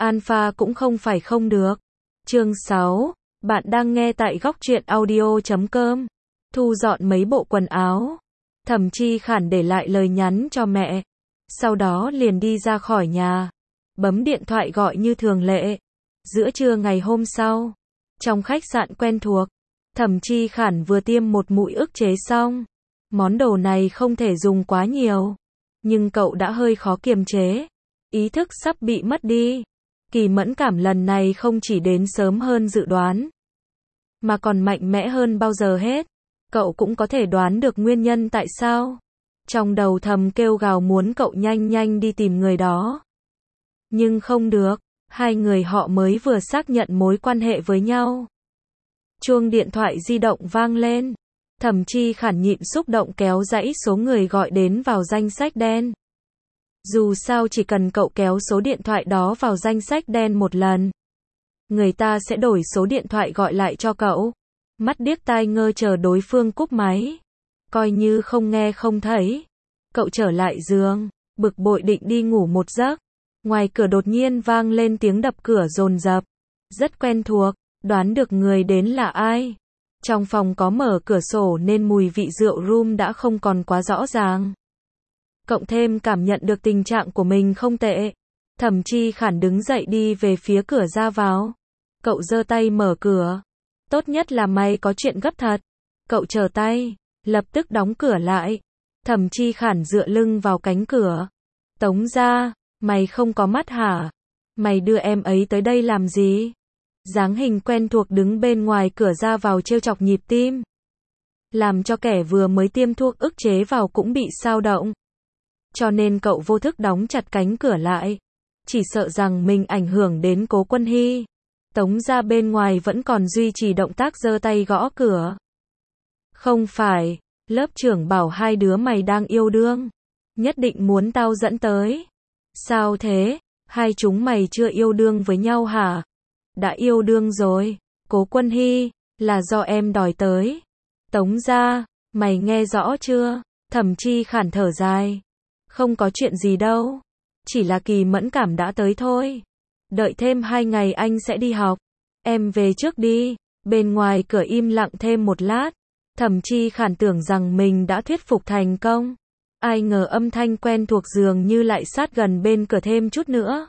Alpha cũng không phải không được. Chương 6, bạn đang nghe tại góc truyện audio.com. Thu dọn mấy bộ quần áo. Thẩm Chi Khản để lại lời nhắn cho mẹ. Sau đó liền đi ra khỏi nhà. Bấm điện thoại gọi như thường lệ. Giữa trưa ngày hôm sau, trong khách sạn quen thuộc, Thẩm Chi Khản vừa tiêm một mũi ức chế xong. Món đồ này không thể dùng quá nhiều. Nhưng cậu đã hơi khó kiềm chế. Ý thức sắp bị mất đi. Kỳ mẫn cảm lần này không chỉ đến sớm hơn dự đoán, mà còn mạnh mẽ hơn bao giờ hết. Cậu cũng có thể đoán được nguyên nhân tại sao. Trong đầu thầm kêu gào muốn cậu nhanh nhanh đi tìm người đó. Nhưng không được, hai người họ mới vừa xác nhận mối quan hệ với nhau. Chuông điện thoại di động vang lên. Thẩm Chi Khản nhịn xúc động kéo dãy số người gọi đến vào danh sách đen. Dù sao chỉ cần cậu kéo số điện thoại đó vào danh sách đen một lần, người ta sẽ đổi số điện thoại gọi lại cho cậu. Mắt điếc tai ngơ chờ đối phương cúp máy. Coi như không nghe không thấy. Cậu trở lại giường, bực bội định đi ngủ một giấc. Ngoài cửa đột nhiên vang lên tiếng đập cửa dồn dập. Rất quen thuộc, đoán được người đến là ai. Trong phòng có mở cửa sổ nên mùi vị rượu rum đã không còn quá rõ ràng. Cộng thêm cảm nhận được tình trạng của mình không tệ. Thẩm Chi Khản đứng dậy đi về phía cửa ra vào. Cậu giơ tay mở cửa. Tốt nhất là mày có chuyện gấp thật. Cậu chờ tay, lập tức đóng cửa lại. Thẩm Chi Khản dựa lưng vào cánh cửa. Tống gia, mày không có mắt hả? Mày đưa em ấy tới đây làm gì? Dáng hình quen thuộc đứng bên ngoài cửa ra vào trêu chọc nhịp tim. Làm cho kẻ vừa mới tiêm thuốc ức chế vào cũng bị xao động. Cho nên cậu vô thức đóng chặt cánh cửa lại. Chỉ sợ rằng mình ảnh hưởng đến Cố Quân Hy. Tống gia bên ngoài vẫn còn duy trì động tác giơ tay gõ cửa. Không phải, lớp trưởng bảo hai đứa mày đang yêu đương. Nhất định muốn tao dẫn tới. Sao thế, hai chúng mày chưa yêu đương với nhau hả? Đã yêu đương rồi, Cố Quân Hy, là do em đòi tới. Tống gia, mày nghe rõ chưa? Thẩm Chi Khản thở dài. Không có chuyện gì đâu. Chỉ là Kỳ mẫn cảm đã tới thôi. Đợi thêm 2 ngày anh sẽ đi học. Em về trước đi. Bên ngoài cửa im lặng thêm một lát. Thẩm Chi Khản tưởng rằng mình đã thuyết phục thành công. Ai ngờ âm thanh quen thuộc dường như lại sát gần bên cửa thêm chút nữa.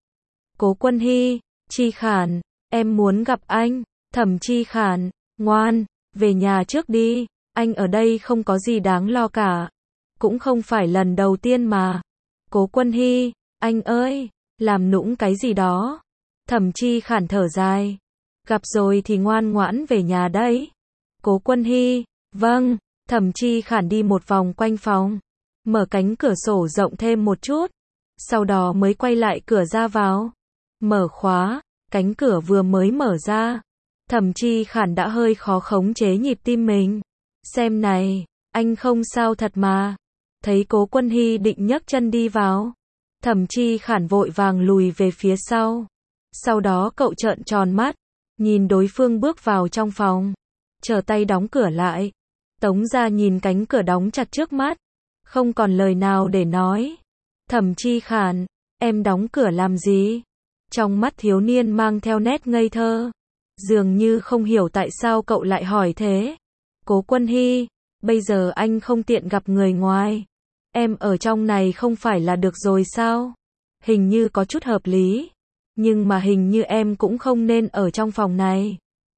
Cố Quân Hy, Chi Khản, em muốn gặp anh. Thẩm Chi Khản, ngoan, về nhà trước đi. Anh ở đây không có gì đáng lo cả. Cũng không phải lần đầu tiên mà. Cố Quân Hy, anh ơi, làm nũng cái gì đó. Thẩm Chi Khản thở dài. Gặp rồi thì ngoan ngoãn về nhà đấy. Cố Quân Hy, vâng. Thẩm Chi Khản đi một vòng quanh phòng. Mở cánh cửa sổ rộng thêm một chút. Sau đó mới quay lại cửa ra vào. Mở khóa, cánh cửa vừa mới mở ra. Thẩm Chi Khản đã hơi khó khống chế nhịp tim mình. Xem này, anh không sao thật mà. Thấy Cố Quân Hy định nhấc chân đi vào. Thẩm Chi Khản vội vàng lùi về phía sau. Sau đó cậu trợn tròn mắt. Nhìn đối phương bước vào trong phòng. Trở tay đóng cửa lại. Tống gia nhìn cánh cửa đóng chặt trước mắt. Không còn lời nào để nói. Thẩm Chi Khản, em đóng cửa làm gì? Trong mắt thiếu niên mang theo nét ngây thơ. Dường như không hiểu tại sao cậu lại hỏi thế. Cố Quân Hy, bây giờ anh không tiện gặp người ngoài. Em ở trong này không phải là được rồi sao? Hình như có chút hợp lý. Nhưng mà hình như em cũng không nên ở trong phòng này.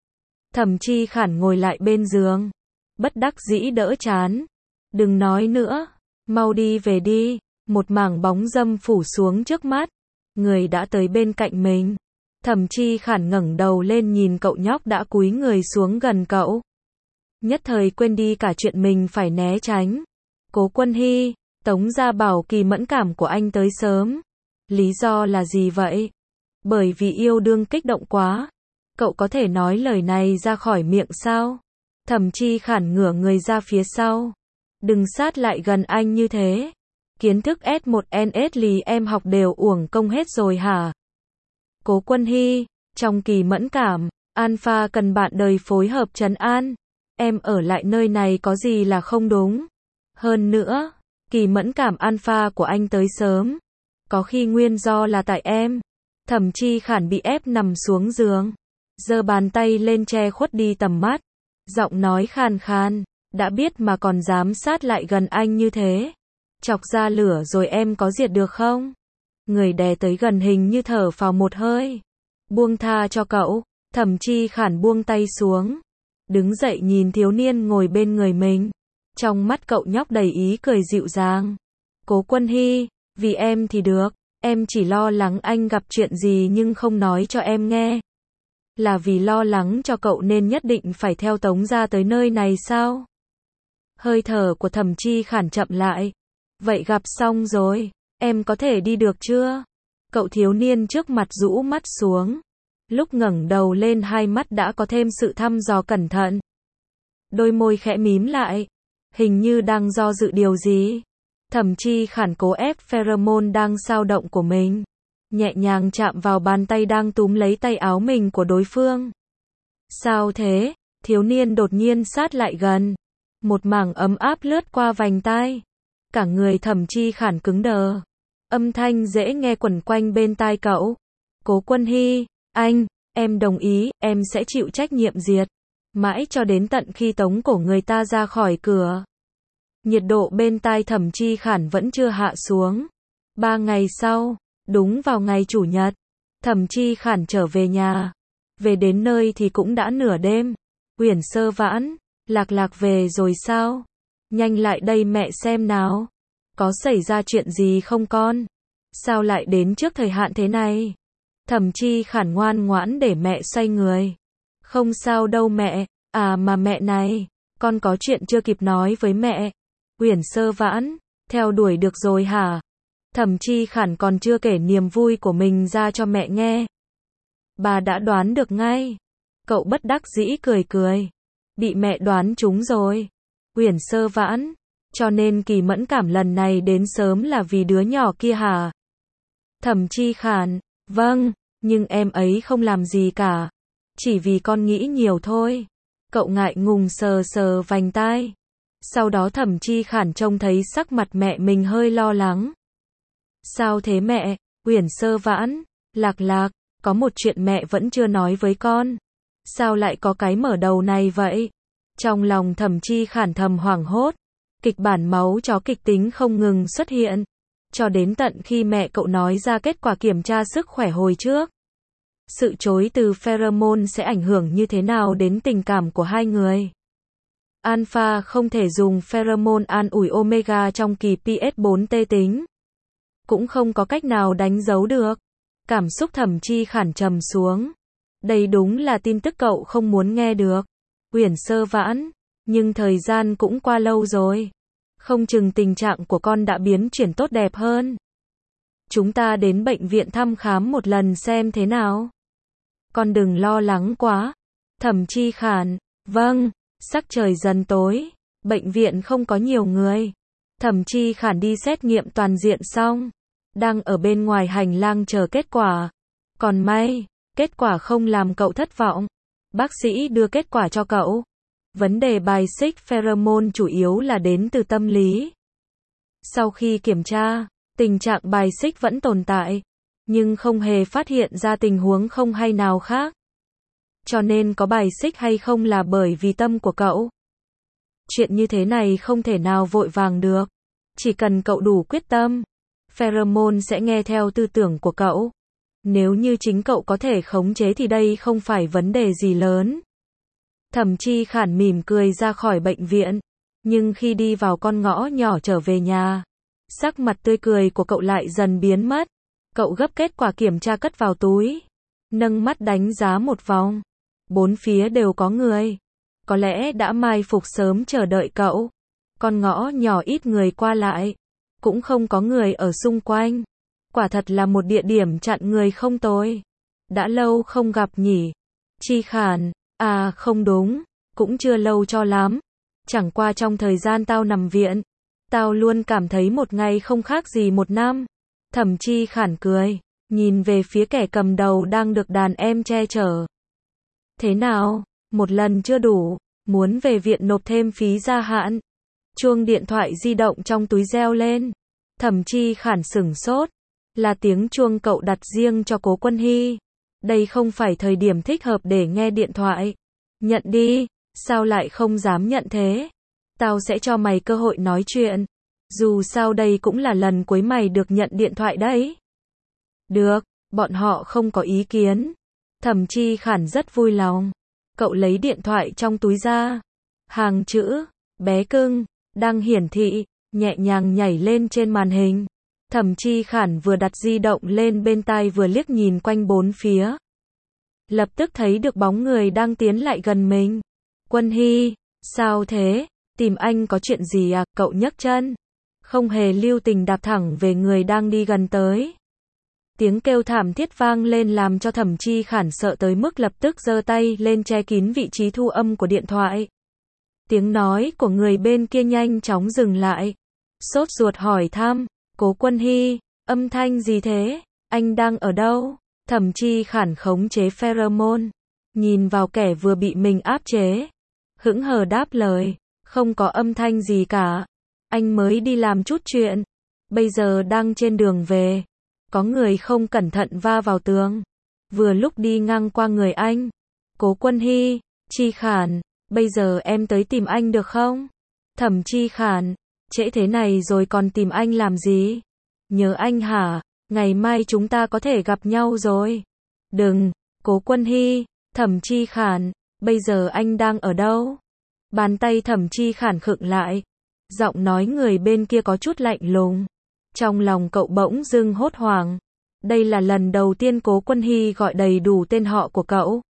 Thẩm Chi Khản ngồi lại bên giường. Bất đắc dĩ đỡ chán. Đừng nói nữa. Mau đi về đi. Một mảng bóng râm phủ xuống trước mắt. Người đã tới bên cạnh mình. Thẩm Chi Khản ngẩng đầu lên nhìn cậu nhóc đã cúi người xuống gần cậu. Nhất thời quên đi cả chuyện mình phải né tránh. Cố Quân Hy, Tống gia bảo Kỳ mẫn cảm của anh tới sớm. Lý do là gì vậy? Bởi vì yêu đương kích động quá. Cậu có thể nói lời này ra khỏi miệng sao? Thẩm Chi Khản ngửa người ra phía sau. Đừng sát lại gần anh như thế. Kiến thức S1NS lì em học đều uổng công hết rồi hả? Cố Quân Hy, trong kỳ mẫn cảm, Alpha cần bạn đời phối hợp trấn an. Em ở lại nơi này có gì là không đúng. Hơn nữa, kỳ mẫn cảm Alpha của anh tới sớm. Có khi nguyên do là tại em. Thẩm Chi Khản bị ép nằm xuống giường, giơ bàn tay lên che khuất đi tầm mắt, giọng nói khàn khàn, đã biết mà còn dám sát lại gần anh như thế. Chọc ra lửa rồi em có diệt được không? Người đè tới gần hình như thở phào một hơi. Buông tha cho cậu. Thẩm Chi Khản buông tay xuống, đứng dậy nhìn thiếu niên ngồi bên người mình. Trong mắt cậu nhóc đầy ý cười dịu dàng. Cố Quân Hy, vì em thì được, em chỉ lo lắng anh gặp chuyện gì nhưng không nói cho em nghe. Là vì lo lắng cho cậu nên nhất định phải theo Tống gia tới nơi này sao? Hơi thở của Thẩm Chi Khản chậm lại. Vậy gặp xong rồi, em có thể đi được chưa? Cậu thiếu niên trước mặt rũ mắt xuống. Lúc ngẩng đầu lên hai mắt đã có thêm sự thăm dò cẩn thận. Đôi môi khẽ mím lại, hình như đang do dự điều gì. Thẩm Chi Khản cố ép pheromone đang xao động của mình, nhẹ nhàng chạm vào bàn tay đang túm lấy tay áo mình của đối phương. Sao thế? Thiếu niên đột nhiên sát lại gần. Một mảng ấm áp lướt qua vành tai. Cả người Thẩm Chi Khản cứng đờ. Âm thanh dễ nghe quẩn quanh bên tai cậu. Cố Quân Hy, em đồng ý, em sẽ chịu trách nhiệm diệt. Mãi cho đến tận khi tống cổ người ta ra khỏi cửa. Nhiệt độ bên tai Thẩm Chi Khản vẫn chưa hạ xuống. 3 ngày sau, đúng vào ngày Chủ nhật, Thẩm Chi Khản trở về nhà. Về đến nơi thì cũng đã nửa đêm. Uyển Sơ Vãn, Lạc về rồi sao? Nhanh lại đây mẹ xem nào. Có xảy ra chuyện gì không con? Sao lại đến trước thời hạn thế này? Thẩm Chi Khản ngoan ngoãn để mẹ xoay người. Không sao đâu mẹ, mà mẹ này, con có chuyện chưa kịp nói với mẹ. Uyển Sơ Vãn, theo đuổi được rồi hả? Thẩm Chi Khản còn chưa kể niềm vui của mình ra cho mẹ nghe. Bà đã đoán được ngay. Cậu bất đắc dĩ cười cười. Bị mẹ đoán trúng rồi. Uyển Sơ Vãn, cho nên Kỳ mẫn cảm lần này đến sớm là vì đứa nhỏ kia hả? Thẩm Chi Khản, vâng, nhưng em ấy không làm gì cả. Chỉ vì con nghĩ nhiều thôi. Cậu ngại ngùng sờ sờ vành tai. Sau đó Thẩm Chi Khản trông thấy sắc mặt mẹ mình hơi lo lắng. Sao thế mẹ? Uyển Sơ Vãn, Lạc, có một chuyện mẹ vẫn chưa nói với con. Sao lại có cái mở đầu này vậy? Trong lòng Thẩm Chi Khản thầm hoảng hốt. Kịch bản máu chó kịch tính không ngừng xuất hiện. Cho đến tận khi mẹ cậu nói ra kết quả kiểm tra sức khỏe hồi trước. Sự chối từ pheromone sẽ ảnh hưởng như thế nào đến tình cảm của hai người? Alpha không thể dùng pheromone an ủi omega trong kỳ PS4T tính. Cũng không có cách nào đánh dấu được. Cảm xúc Thẩm Chi Khản trầm xuống. Đây đúng là tin tức cậu không muốn nghe được. Uyển Sơ Vãn, nhưng thời gian cũng qua lâu rồi. Không chừng tình trạng của con đã biến chuyển tốt đẹp hơn. Chúng ta đến bệnh viện thăm khám một lần xem thế nào. Con đừng lo lắng quá. Thẩm Chi Khản, vâng. Sắc trời dần tối. Bệnh viện không có nhiều người. Thẩm Chi Khản đi xét nghiệm toàn diện xong. Đang ở bên ngoài hành lang chờ kết quả. Còn may, kết quả không làm cậu thất vọng. Bác sĩ đưa kết quả cho cậu. Vấn đề bài xích pheromone chủ yếu là đến từ tâm lý. Sau khi kiểm tra, tình trạng bài xích vẫn tồn tại, nhưng không hề phát hiện ra tình huống không hay nào khác. Cho nên có bài xích hay không là bởi vì tâm của cậu. Chuyện như thế này không thể nào vội vàng được. Chỉ cần cậu đủ quyết tâm, pheromone sẽ nghe theo tư tưởng của cậu. Nếu như chính cậu có thể khống chế thì đây không phải vấn đề gì lớn. Thẩm Chi Khản mỉm cười ra khỏi bệnh viện, nhưng khi đi vào con ngõ nhỏ trở về nhà, sắc mặt tươi cười của cậu lại dần biến mất. Cậu gấp kết quả kiểm tra cất vào túi, nâng mắt đánh giá một vòng. Bốn phía đều có người. Có lẽ đã mai phục sớm chờ đợi cậu. Con ngõ nhỏ ít người qua lại, cũng không có người ở xung quanh. Quả thật là một địa điểm chặn người không tồi. Đã lâu không gặp nhỉ? Chi Khản, không đúng, cũng chưa lâu cho lắm. Chẳng qua trong thời gian tao nằm viện, tao luôn cảm thấy một ngày không khác gì một năm. Thẩm Chi Khản cười, nhìn về phía kẻ cầm đầu đang được đàn em che chở. Thế nào, một lần chưa đủ, muốn về viện nộp thêm phí gia hạn. Chuông điện thoại di động trong túi reo lên. Thẩm Chi Khản sửng sốt, Là tiếng chuông cậu đặt riêng cho Cố Quân Hy. Đây không phải thời điểm thích hợp để nghe điện thoại. Nhận đi, sao lại không dám nhận thế? Tao sẽ cho mày cơ hội nói chuyện. Dù sao đây cũng là lần cuối mày được nhận điện thoại đấy. Được, bọn họ không có ý kiến. Thẩm Chi Khản rất vui lòng. Cậu lấy điện thoại trong túi ra. Hàng chữ, bé cưng, đang hiển thị, nhẹ nhàng nhảy lên trên màn hình. Thẩm Chi Khản vừa đặt di động lên bên tai vừa liếc nhìn quanh bốn phía. Lập tức thấy được bóng người đang tiến lại gần mình. Quân Hy, sao thế? Tìm anh có chuyện gì à? Cậu nhấc chân. Không hề lưu tình đạp thẳng về người đang đi gần tới. Tiếng kêu thảm thiết vang lên làm cho Thẩm Chi Khản sợ tới mức lập tức giơ tay lên che kín vị trí thu âm của điện thoại. Tiếng nói của người bên kia nhanh chóng dừng lại. Sốt ruột hỏi thăm, Cố Quân Hy, âm thanh gì thế? Anh đang ở đâu? Thẩm Chi Khản khống chế pheromone, nhìn vào kẻ vừa bị mình áp chế. Hững hờ đáp lời, không có âm thanh gì cả. Anh mới đi làm chút chuyện. Bây giờ đang trên đường về. Có người không cẩn thận va vào tường. Vừa lúc đi ngang qua người anh. Cố Quân Hy, Chi Khản, bây giờ em tới tìm anh được không? Thẩm Chi Khản, trễ thế này rồi còn tìm anh làm gì? Nhớ anh hả? Ngày mai chúng ta có thể gặp nhau rồi. Đừng, Cố Quân Hy, Thẩm Chi Khản, bây giờ anh đang ở đâu? Bàn tay Thẩm Chi Khản khựng lại. Giọng nói người bên kia có chút lạnh lùng. Trong lòng cậu bỗng dưng hốt hoảng. Đây là lần đầu tiên Cố Quân Hy gọi đầy đủ tên họ của cậu.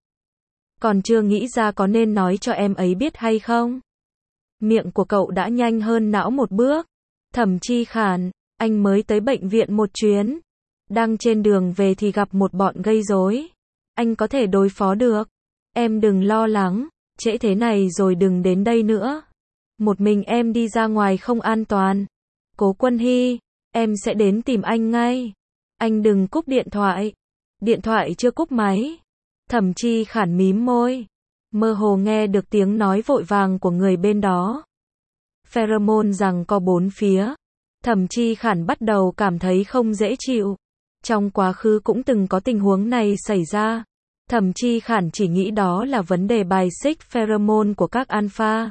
Còn chưa nghĩ ra có nên nói cho em ấy biết hay không? Miệng của cậu đã nhanh hơn não một bước. Thẩm Chi Khản, anh mới tới bệnh viện một chuyến. Đang trên đường về thì gặp một bọn gây rối. Anh có thể đối phó được. Em đừng lo lắng, trễ thế này rồi đừng đến đây nữa. Một mình em đi ra ngoài không an toàn. Cố Quân Hy, em sẽ đến tìm anh ngay. Anh đừng cúp điện thoại. Điện thoại chưa cúp máy. Thẩm Chi Khản mím môi. Mơ hồ nghe được tiếng nói vội vàng của người bên đó. Pheromone giằng co bốn phía. Thẩm Chi Khản bắt đầu cảm thấy không dễ chịu. Trong quá khứ cũng từng có tình huống này xảy ra. Thẩm Chi Khản chỉ nghĩ đó là vấn đề bài xích pheromone của các alpha.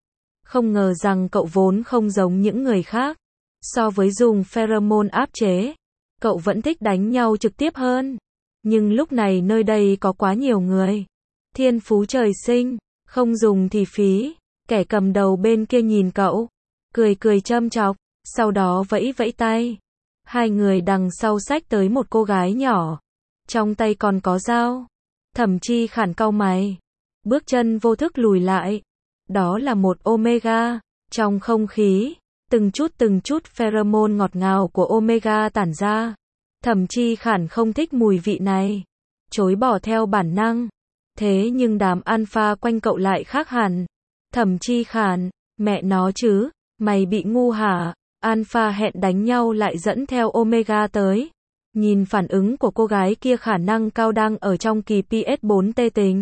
Không ngờ rằng cậu vốn không giống những người khác. So với dùng pheromone áp chế, cậu vẫn thích đánh nhau trực tiếp hơn. Nhưng lúc này nơi đây có quá nhiều người. Thiên phú trời sinh, không dùng thì phí. Kẻ cầm đầu bên kia nhìn cậu, cười cười châm chọc, sau đó vẫy vẫy tay. Hai người đằng sau xách tới một cô gái nhỏ. Trong tay còn có dao. Thẩm Chi Khản cau mày. Bước chân vô thức lùi lại. Đó là một Omega. Trong không khí, từng chút pheromone ngọt ngào của Omega tản ra. Thẩm Chi Khản không thích mùi vị này. Chối bỏ theo bản năng. Thế nhưng đám alpha quanh cậu lại khác hẳn. Thẩm Chi Khản, mẹ nó chứ, mày bị ngu hả? Alpha hẹn đánh nhau lại dẫn theo Omega tới. Nhìn phản ứng của cô gái kia khả năng cao đang ở trong kỳ PS4 tê tình.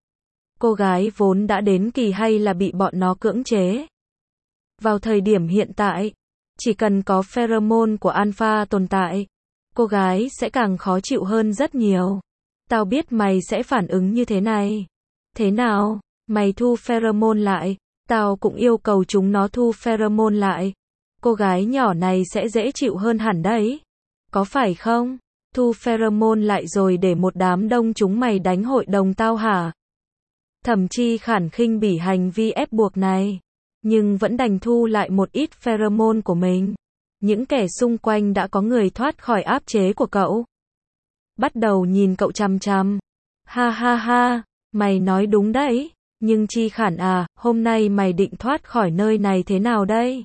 Cô gái vốn đã đến kỳ hay là bị bọn nó cưỡng chế? Vào thời điểm hiện tại, chỉ cần có pheromone của alpha tồn tại, cô gái sẽ càng khó chịu hơn rất nhiều. Tao biết mày sẽ phản ứng như thế này. Thế nào? Mày thu pheromone lại, tao cũng yêu cầu chúng nó thu pheromone lại. Cô gái nhỏ này sẽ dễ chịu hơn hẳn đấy. Có phải không? Thu pheromone lại rồi để một đám đông chúng mày đánh hội đồng tao hả? Thẩm Chi Khản khinh bỉ hành vi ép buộc này, nhưng vẫn đành thu lại một ít pheromone của mình. Những kẻ xung quanh đã có người thoát khỏi áp chế của cậu. Bắt đầu nhìn cậu chằm chằm. Ha ha ha, mày nói đúng đấy. Nhưng Chi Khản à, hôm nay mày định thoát khỏi nơi này thế nào đây?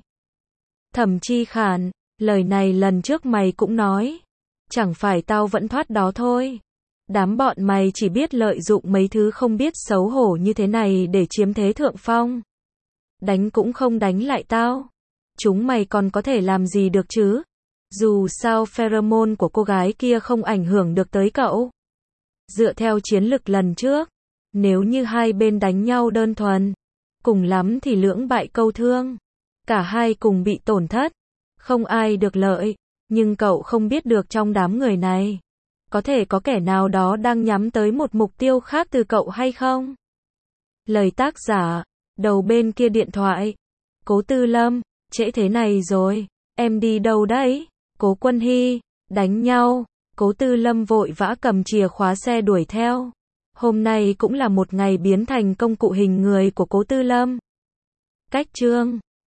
Thẩm Chi Khản, lời này lần trước mày cũng nói. Chẳng phải tao vẫn thoát đó thôi. Đám bọn mày chỉ biết lợi dụng mấy thứ không biết xấu hổ như thế này để chiếm thế thượng phong. Đánh cũng không đánh lại tao. Chúng mày còn có thể làm gì được chứ? Dù sao pheromone của cô gái kia không ảnh hưởng được tới cậu. Dựa theo chiến lược lần trước, nếu như hai bên đánh nhau đơn thuần, cùng lắm thì lưỡng bại câu thương. Cả hai cùng bị tổn thất, không ai được lợi. Nhưng cậu không biết được trong đám người này, có thể có kẻ nào đó đang nhắm tới một mục tiêu khác từ cậu hay không? Lời tác giả, đầu bên kia điện thoại. Cố Tư Lâm, trễ thế này rồi, em đi đâu đấy? Cố Quân Hy, đánh nhau. Cố Tư Lâm vội vã cầm chìa khóa xe đuổi theo. Hôm nay cũng là một ngày biến thành công cụ hình người của Cố Tư Lâm. Cách chương